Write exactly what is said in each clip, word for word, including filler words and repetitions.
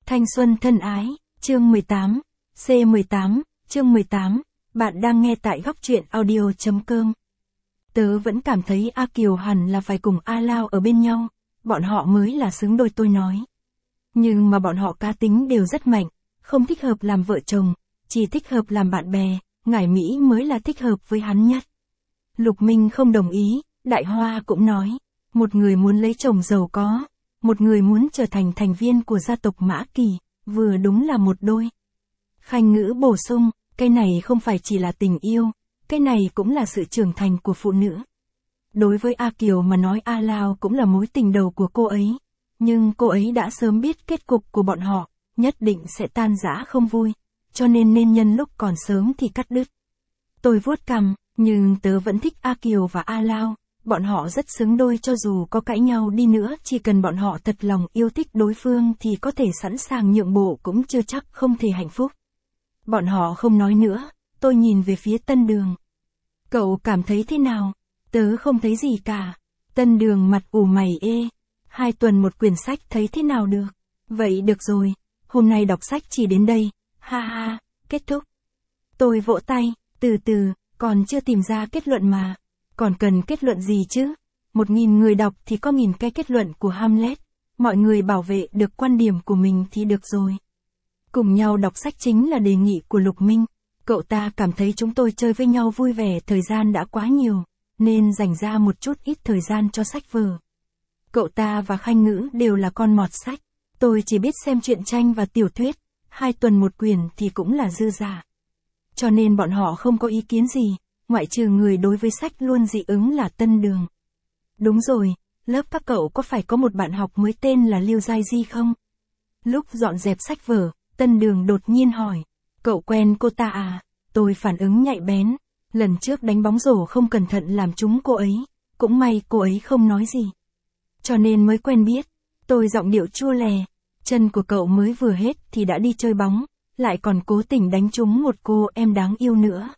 Thanh xuân thân ái, chương mười tám, C mười tám, chương mười tám, bạn đang nghe tại góc truyện audio.com. Tớ vẫn cảm thấy A Kiều hẳn là phải cùng A Lao ở bên nhau, bọn họ mới là xứng đôi tôi nói. Nhưng mà bọn họ cá tính đều rất mạnh, không thích hợp làm vợ chồng, chỉ thích hợp làm bạn bè, Ngải Mỹ mới là thích hợp với hắn nhất. Lục Minh không đồng ý, Đại Hoa cũng nói, một người muốn lấy chồng giàu có, một người muốn trở thành thành viên của gia tộc Mã Kỳ, vừa đúng là một đôi. Khanh Ngữ bổ sung, cái này không phải chỉ là tình yêu, cái này cũng là sự trưởng thành của phụ nữ. Đối với A Kiều mà nói A Lao cũng là mối tình đầu của cô ấy, nhưng cô ấy đã sớm biết kết cục của bọn họ, nhất định sẽ tan rã không vui, cho nên nên nhân lúc còn sớm thì cắt đứt. Tôi vuốt cằm, nhưng tớ vẫn thích A Kiều và A Lao, bọn họ rất xứng đôi cho dù có cãi nhau đi nữa, chỉ cần bọn họ thật lòng yêu thích đối phương thì có thể sẵn sàng nhượng bộ cũng chưa chắc không thể hạnh phúc. Bọn họ không nói nữa, tôi nhìn về phía Tân Đường. Cậu cảm thấy thế nào? Tớ không thấy gì cả. Tân Đường mặt ủ mày ê. Hai tuần một quyển sách thấy thế nào được? Vậy được rồi, hôm nay đọc sách chỉ đến đây, ha ha, kết thúc. Tôi vỗ tay, từ từ, còn chưa tìm ra kết luận mà. Còn cần kết luận gì chứ? Một nghìn người đọc thì có nghìn cái kết luận của Hamlet. Mọi người bảo vệ được quan điểm của mình thì được rồi. Cùng nhau đọc sách chính là đề nghị của Lục Minh. Cậu ta cảm thấy chúng tôi chơi với nhau vui vẻ, thời gian đã quá nhiều, nên dành ra một chút ít thời gian cho sách vở. Cậu ta và Khanh Ngữ đều là con mọt sách. Tôi chỉ biết xem truyện tranh và tiểu thuyết, hai tuần một quyển thì cũng là dư dả. Cho nên bọn họ không có ý kiến gì, ngoại trừ người đối với sách luôn dị ứng là Tân Đường. Đúng rồi, lớp các cậu có phải có một bạn học mới tên là Liêu Giai Di không? Lúc dọn dẹp sách vở, Tân Đường đột nhiên hỏi, cậu quen cô ta à? Tôi phản ứng nhạy bén, lần trước đánh bóng rổ không cẩn thận làm trúng cô ấy, cũng may cô ấy không nói gì. Cho nên mới quen biết, tôi giọng điệu chua lè, chân của cậu mới vừa hết thì đã đi chơi bóng, lại còn cố tình đánh trúng một cô em đáng yêu nữa.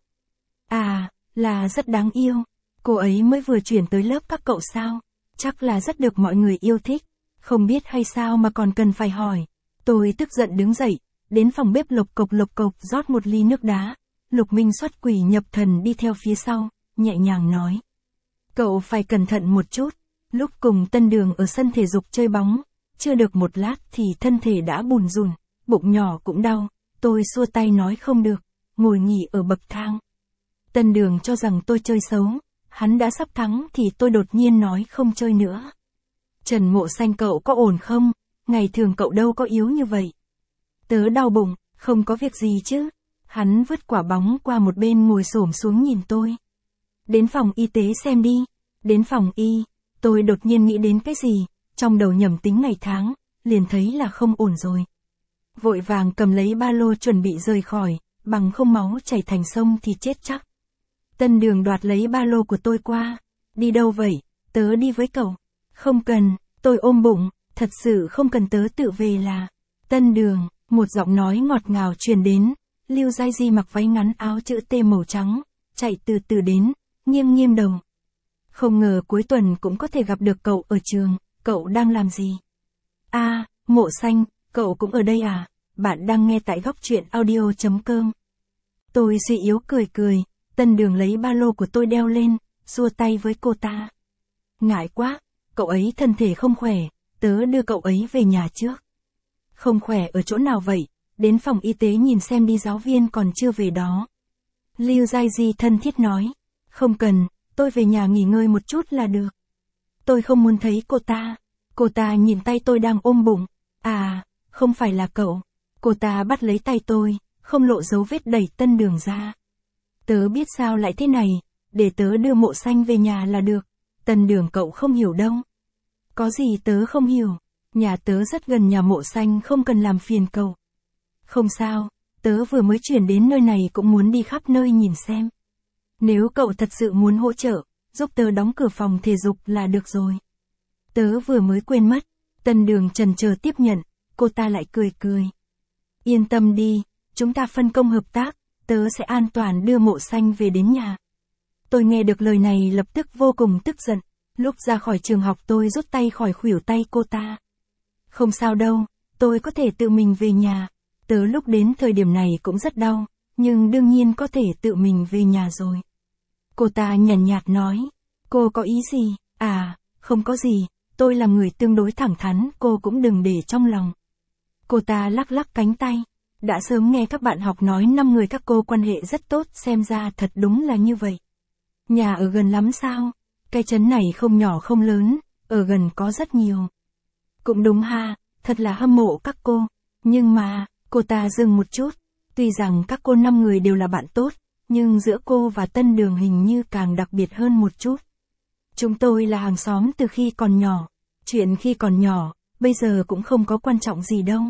À, là rất đáng yêu, cô ấy mới vừa chuyển tới lớp các cậu sao? Chắc là rất được mọi người yêu thích, không biết hay sao mà còn cần phải hỏi. Tôi tức giận đứng dậy, đến phòng bếp lộc cộc lộc cộc rót một ly nước đá. Lục Minh xuất quỷ nhập thần đi theo phía sau, nhẹ nhàng nói. Cậu phải cẩn thận một chút, lúc cùng Tân Đường ở sân thể dục chơi bóng, chưa được một lát thì thân thể đã bùn rùn, bụng nhỏ cũng đau, tôi xua tay nói không được, ngồi nghỉ ở bậc thang. Tân Đường cho rằng tôi chơi xấu, hắn đã sắp thắng thì tôi đột nhiên nói không chơi nữa. Trần Mộ Xanh cậu có ổn không? Ngày thường cậu đâu có yếu như vậy. Tớ đau bụng, không có việc gì chứ. Hắn vứt quả bóng qua một bên ngồi xổm xuống nhìn tôi. Đến phòng y tế xem đi. Đến phòng y, tôi đột nhiên nghĩ đến cái gì, trong đầu nhẩm tính ngày tháng, liền thấy là không ổn rồi. Vội vàng cầm lấy ba lô chuẩn bị rời khỏi, bằng không máu chảy thành sông thì chết chắc. Tân Đường đoạt lấy ba lô của tôi qua. Đi đâu vậy? Tớ đi với cậu. Không cần, tôi ôm bụng, thật sự không cần, tớ tự về là. Tân Đường, một giọng nói ngọt ngào truyền đến. Lưu Giai Di mặc váy ngắn áo chữ T màu trắng, chạy từ từ đến, nghiêng nghiêng đầu. Không ngờ cuối tuần cũng có thể gặp được cậu ở trường, cậu đang làm gì? À, Mộ Xanh, cậu cũng ở đây à? Bạn đang nghe tại góc truyện audio.com. Tôi suy yếu cười cười, Tân Đường lấy ba lô của tôi đeo lên, xua tay với cô ta. Ngại quá, cậu ấy thân thể không khỏe, tớ đưa cậu ấy về nhà trước. Không khỏe ở chỗ nào vậy? Đến phòng y tế nhìn xem đi, giáo viên còn chưa về đó. Lưu Giai Di thân thiết nói. Không cần, tôi về nhà nghỉ ngơi một chút là được. Tôi không muốn thấy cô ta. Cô ta nhìn tay tôi đang ôm bụng. À, không phải là cậu. Cô ta bắt lấy tay tôi, không lộ dấu vết đẩy Tân Đường ra. Tớ biết sao lại thế này, để tớ đưa Mộ Xanh về nhà là được. Tân Đường cậu không hiểu đâu. Có gì tớ không hiểu, nhà tớ rất gần nhà Mộ Xanh, không cần làm phiền cậu. Không sao, tớ vừa mới chuyển đến nơi này cũng muốn đi khắp nơi nhìn xem. Nếu cậu thật sự muốn hỗ trợ, giúp tớ đóng cửa phòng thể dục là được rồi. Tớ vừa mới quên mất. Tân Đường chần chờ tiếp nhận, cô ta lại cười cười. Yên tâm đi, chúng ta phân công hợp tác, tớ sẽ an toàn đưa Mộ Xanh về đến nhà. Tôi nghe được lời này lập tức vô cùng tức giận, lúc ra khỏi trường học tôi rút tay khỏi khuỷu tay cô ta. Không sao đâu, tôi có thể tự mình về nhà. Tớ lúc đến thời điểm này cũng rất đau, nhưng đương nhiên có thể tự mình về nhà rồi. Cô ta nhàn nhạt nói, cô có ý gì? À, không có gì, tôi là người tương đối thẳng thắn, cô cũng đừng để trong lòng. Cô ta lắc lắc cánh tay, đã sớm nghe các bạn học nói năm người các cô quan hệ rất tốt, xem ra thật đúng là như vậy. Nhà ở gần lắm sao? Cái trấn này không nhỏ không lớn, ở gần có rất nhiều. Cũng đúng ha, thật là hâm mộ các cô, nhưng mà, cô ta dừng một chút, tuy rằng các cô năm người đều là bạn tốt, nhưng giữa cô và Tân Đường hình như càng đặc biệt hơn một chút. Chúng tôi là hàng xóm từ khi còn nhỏ, chuyện khi còn nhỏ, bây giờ cũng không có quan trọng gì đâu.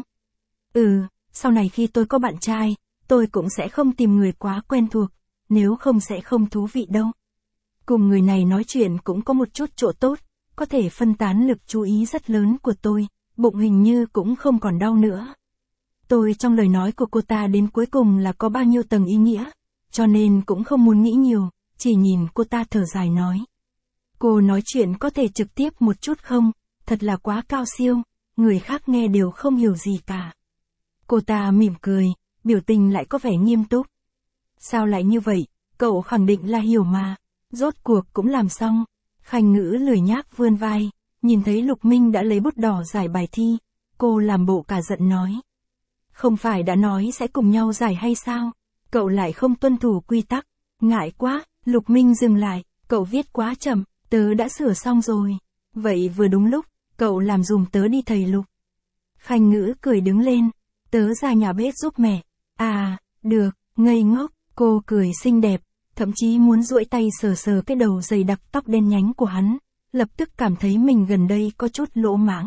Ừ, sau này khi tôi có bạn trai, tôi cũng sẽ không tìm người quá quen thuộc, nếu không sẽ không thú vị đâu. Cùng người này nói chuyện cũng có một chút chỗ tốt, có thể phân tán lực chú ý rất lớn của tôi, bụng hình như cũng không còn đau nữa. Tôi trong lời nói của cô ta đến cuối cùng là có bao nhiêu tầng ý nghĩa, cho nên cũng không muốn nghĩ nhiều, chỉ nhìn cô ta thở dài nói. Cô nói chuyện có thể trực tiếp một chút không, thật là quá cao siêu, người khác nghe đều không hiểu gì cả. Cô ta mỉm cười, biểu tình lại có vẻ nghiêm túc. Sao lại như vậy, cậu khẳng định là hiểu mà, rốt cuộc cũng làm xong. Khanh Ngữ lười nhác vươn vai, nhìn thấy Lục Minh đã lấy bút đỏ giải bài thi, cô làm bộ cả giận nói. Không phải đã nói sẽ cùng nhau giải hay sao, cậu lại không tuân thủ quy tắc, ngại quá. Lục Minh dừng lại, cậu viết quá chậm, tớ đã sửa xong rồi. Vậy vừa đúng lúc, cậu làm dùm tớ đi thầy Lục. Khanh Ngữ cười đứng lên, tớ ra nhà bếp giúp mẹ. À, được, ngây ngốc, cô cười xinh đẹp, thậm chí muốn duỗi tay sờ sờ cái đầu dày đặc tóc đen nhánh của hắn, lập tức cảm thấy mình gần đây có chút lỗ mãng.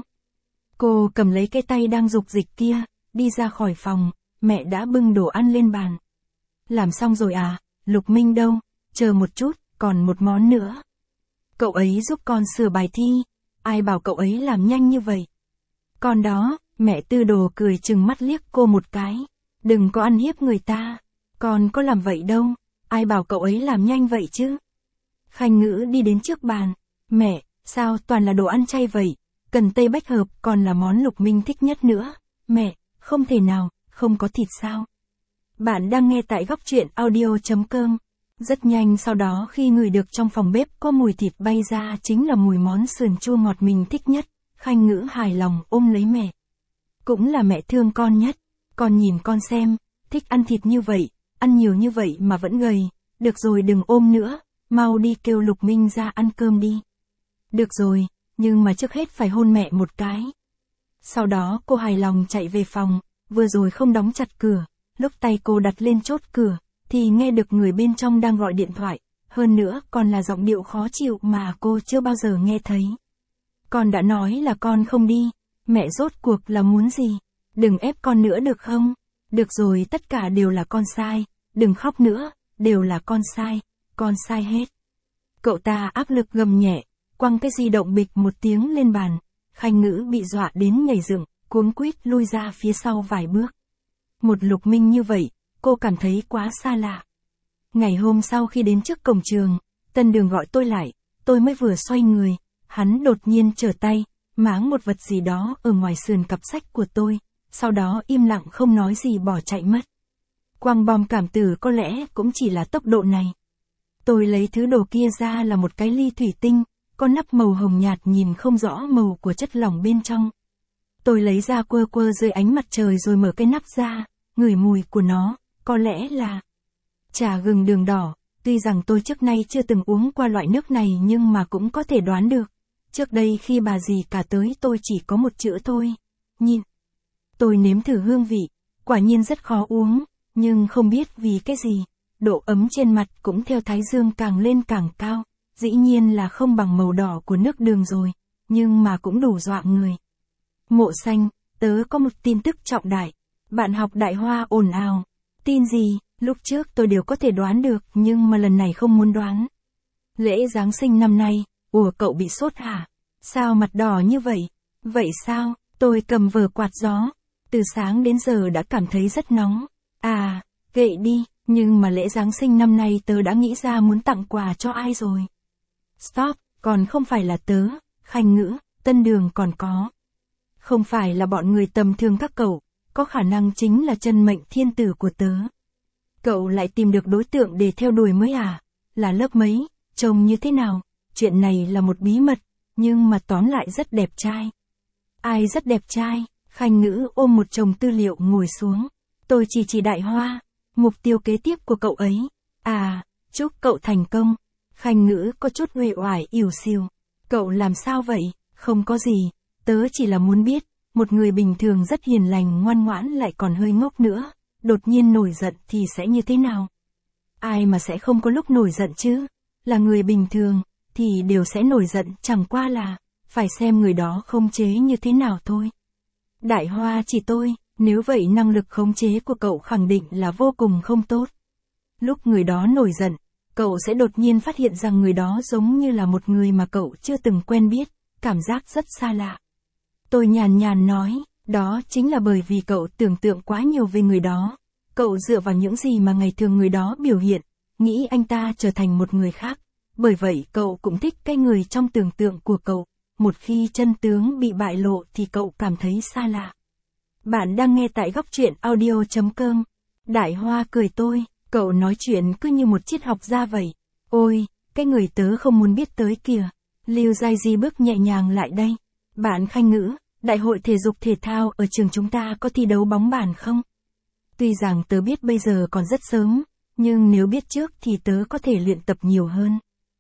Cô cầm lấy cái tay đang dục dịch kia, đi ra khỏi phòng, mẹ đã bưng đồ ăn lên bàn. Làm xong rồi à, Lục Minh đâu, chờ một chút, còn một món nữa. Cậu ấy giúp con sửa bài thi, ai bảo cậu ấy làm nhanh như vậy. Con đó, mẹ Tư Đồ cười chừng mắt liếc cô một cái, đừng có ăn hiếp người ta, con có làm vậy đâu, ai bảo cậu ấy làm nhanh vậy chứ. Khanh Ngữ đi đến trước bàn, mẹ, sao toàn là đồ ăn chay vậy, cần tây bách hợp còn là món Lục Minh thích nhất nữa, mẹ, không thể nào, không có thịt sao. Bạn đang nghe tại góc truyện audio chấm com. Rất nhanh sau đó khi ngửi được trong phòng bếp có mùi thịt bay ra chính là mùi món sườn chua ngọt mình thích nhất, Khanh Ngữ hài lòng ôm lấy mẹ. Cũng là mẹ thương con nhất, con nhìn con xem, thích ăn thịt như vậy, ăn nhiều như vậy mà vẫn gầy, được rồi đừng ôm nữa, mau đi kêu Lục Minh ra ăn cơm đi. Được rồi, nhưng mà trước hết phải hôn mẹ một cái. Sau đó cô hài lòng chạy về phòng, vừa rồi không đóng chặt cửa, lúc tay cô đặt lên chốt cửa, thì nghe được người bên trong đang gọi điện thoại, hơn nữa còn là giọng điệu khó chịu mà cô chưa bao giờ nghe thấy. Con đã nói là con không đi, mẹ rốt cuộc là muốn gì? Đừng ép con nữa được không? Được rồi, tất cả đều là con sai, đừng khóc nữa, đều là con sai, con sai hết. Cậu ta áp lực gầm nhẹ, quăng cái di động bịch một tiếng lên bàn, Khanh Ngữ bị dọa đến nhảy dựng, cuống quýt lui ra phía sau vài bước. Một Lục Minh như vậy, cô cảm thấy quá xa lạ. Ngày hôm sau khi đến trước cổng trường, Tân Đường gọi tôi lại, tôi mới vừa xoay người, hắn đột nhiên trở tay, máng một vật gì đó ở ngoài sườn cặp sách của tôi, sau đó im lặng không nói gì bỏ chạy mất. Quang bom cảm tử có lẽ cũng chỉ là tốc độ này. Tôi lấy thứ đồ kia ra là một cái ly thủy tinh, có nắp màu hồng nhạt nhìn không rõ màu của chất lỏng bên trong. Tôi lấy ra quơ quơ dưới ánh mặt trời rồi mở cái nắp ra, ngửi mùi của nó, có lẽ là trà gừng đường đỏ, tuy rằng tôi trước nay chưa từng uống qua loại nước này nhưng mà cũng có thể đoán được. Trước đây khi bà dì cả tới tôi chỉ có một chữ thôi, nhìn. Tôi nếm thử hương vị, quả nhiên rất khó uống, nhưng không biết vì cái gì, độ ấm trên mặt cũng theo thái dương càng lên càng cao, dĩ nhiên là không bằng màu đỏ của nước đường rồi, nhưng mà cũng đủ dọa người. Mộ Xanh, tớ có một tin tức trọng đại. Bạn học Đại Hoa ồn ào. Tin gì, lúc trước tôi đều có thể đoán được nhưng mà lần này không muốn đoán. Lễ Giáng sinh năm nay, ủa cậu bị sốt hả? Sao mặt đỏ như vậy? Vậy sao, tôi cầm vở quạt gió. Từ sáng đến giờ đã cảm thấy rất nóng. À, kệ đi, nhưng mà lễ Giáng sinh năm nay tớ đã nghĩ ra muốn tặng quà cho ai rồi. Stop, còn không phải là tớ, Khanh Ngữ, Tân Đường còn có. Không phải là bọn người tầm thường các cậu, có khả năng chính là chân mệnh thiên tử của tớ. Cậu lại tìm được đối tượng để theo đuổi mới à? Là lớp mấy, trông như thế nào? Chuyện này là một bí mật, nhưng mà tóm lại rất đẹp trai. Ai rất đẹp trai? Khanh Ngữ ôm một chồng tư liệu ngồi xuống. Tôi chỉ chỉ Đại Hoa, mục tiêu kế tiếp của cậu ấy. À, chúc cậu thành công. Khanh Ngữ có chút uể oải ỉu xìu. Cậu làm sao vậy? Không có gì, tớ chỉ là muốn biết, một người bình thường rất hiền lành ngoan ngoãn lại còn hơi ngốc nữa, đột nhiên nổi giận thì sẽ như thế nào? Ai mà sẽ không có lúc nổi giận chứ? Là người bình thường, thì đều sẽ nổi giận, chẳng qua là, phải xem người đó khống chế như thế nào thôi. Đại Hoa chỉ tôi, nếu vậy năng lực khống chế của cậu khẳng định là vô cùng không tốt. Lúc người đó nổi giận, cậu sẽ đột nhiên phát hiện rằng người đó giống như là một người mà cậu chưa từng quen biết, cảm giác rất xa lạ. Tôi nhàn nhàn nói, đó chính là bởi vì cậu tưởng tượng quá nhiều về người đó. Cậu dựa vào những gì mà ngày thường người đó biểu hiện, nghĩ anh ta trở thành một người khác. Bởi vậy cậu cũng thích cái người trong tưởng tượng của cậu. Một khi chân tướng bị bại lộ thì cậu cảm thấy xa lạ. Bạn đang nghe tại góc truyện audio chấm com. Đại Hoa cười tôi, cậu nói chuyện cứ như một triết học gia vậy. Ôi, cái người tớ không muốn biết tới kìa. Lưu Giai Di bước nhẹ nhàng lại đây. Bạn Khanh Ngữ, đại hội thể dục thể thao ở trường chúng ta có thi đấu bóng bàn không? Tuy rằng tớ biết bây giờ còn rất sớm, nhưng nếu biết trước thì tớ có thể luyện tập nhiều hơn.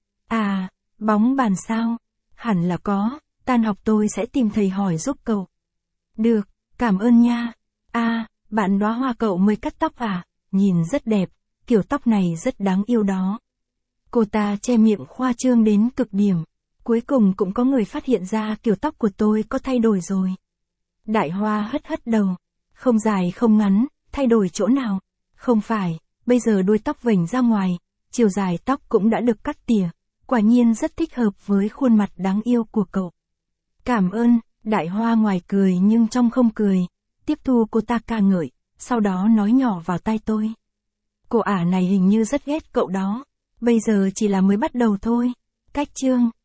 À, bóng bàn sao? Hẳn là có, tan học tôi sẽ tìm thầy hỏi giúp cậu. Được, cảm ơn nha. À, bạn Đóa Hoa cậu mới cắt tóc à? Nhìn rất đẹp, kiểu tóc này rất đáng yêu đó. Cô ta che miệng khoa trương đến cực điểm. Cuối cùng cũng có người phát hiện ra kiểu tóc của tôi có thay đổi rồi. Đại Hoa hất hất đầu. Không dài không ngắn, thay đổi chỗ nào? Không phải, bây giờ đuôi tóc vểnh ra ngoài, chiều dài tóc cũng đã được cắt tỉa. Quả nhiên rất thích hợp với khuôn mặt đáng yêu của cậu. Cảm ơn, Đại Hoa ngoài cười nhưng trong không cười. Tiếp thu cô ta ca ngợi, sau đó nói nhỏ vào tai tôi. Cô ả này hình như rất ghét cậu đó. Bây giờ chỉ là mới bắt đầu thôi. Cách chương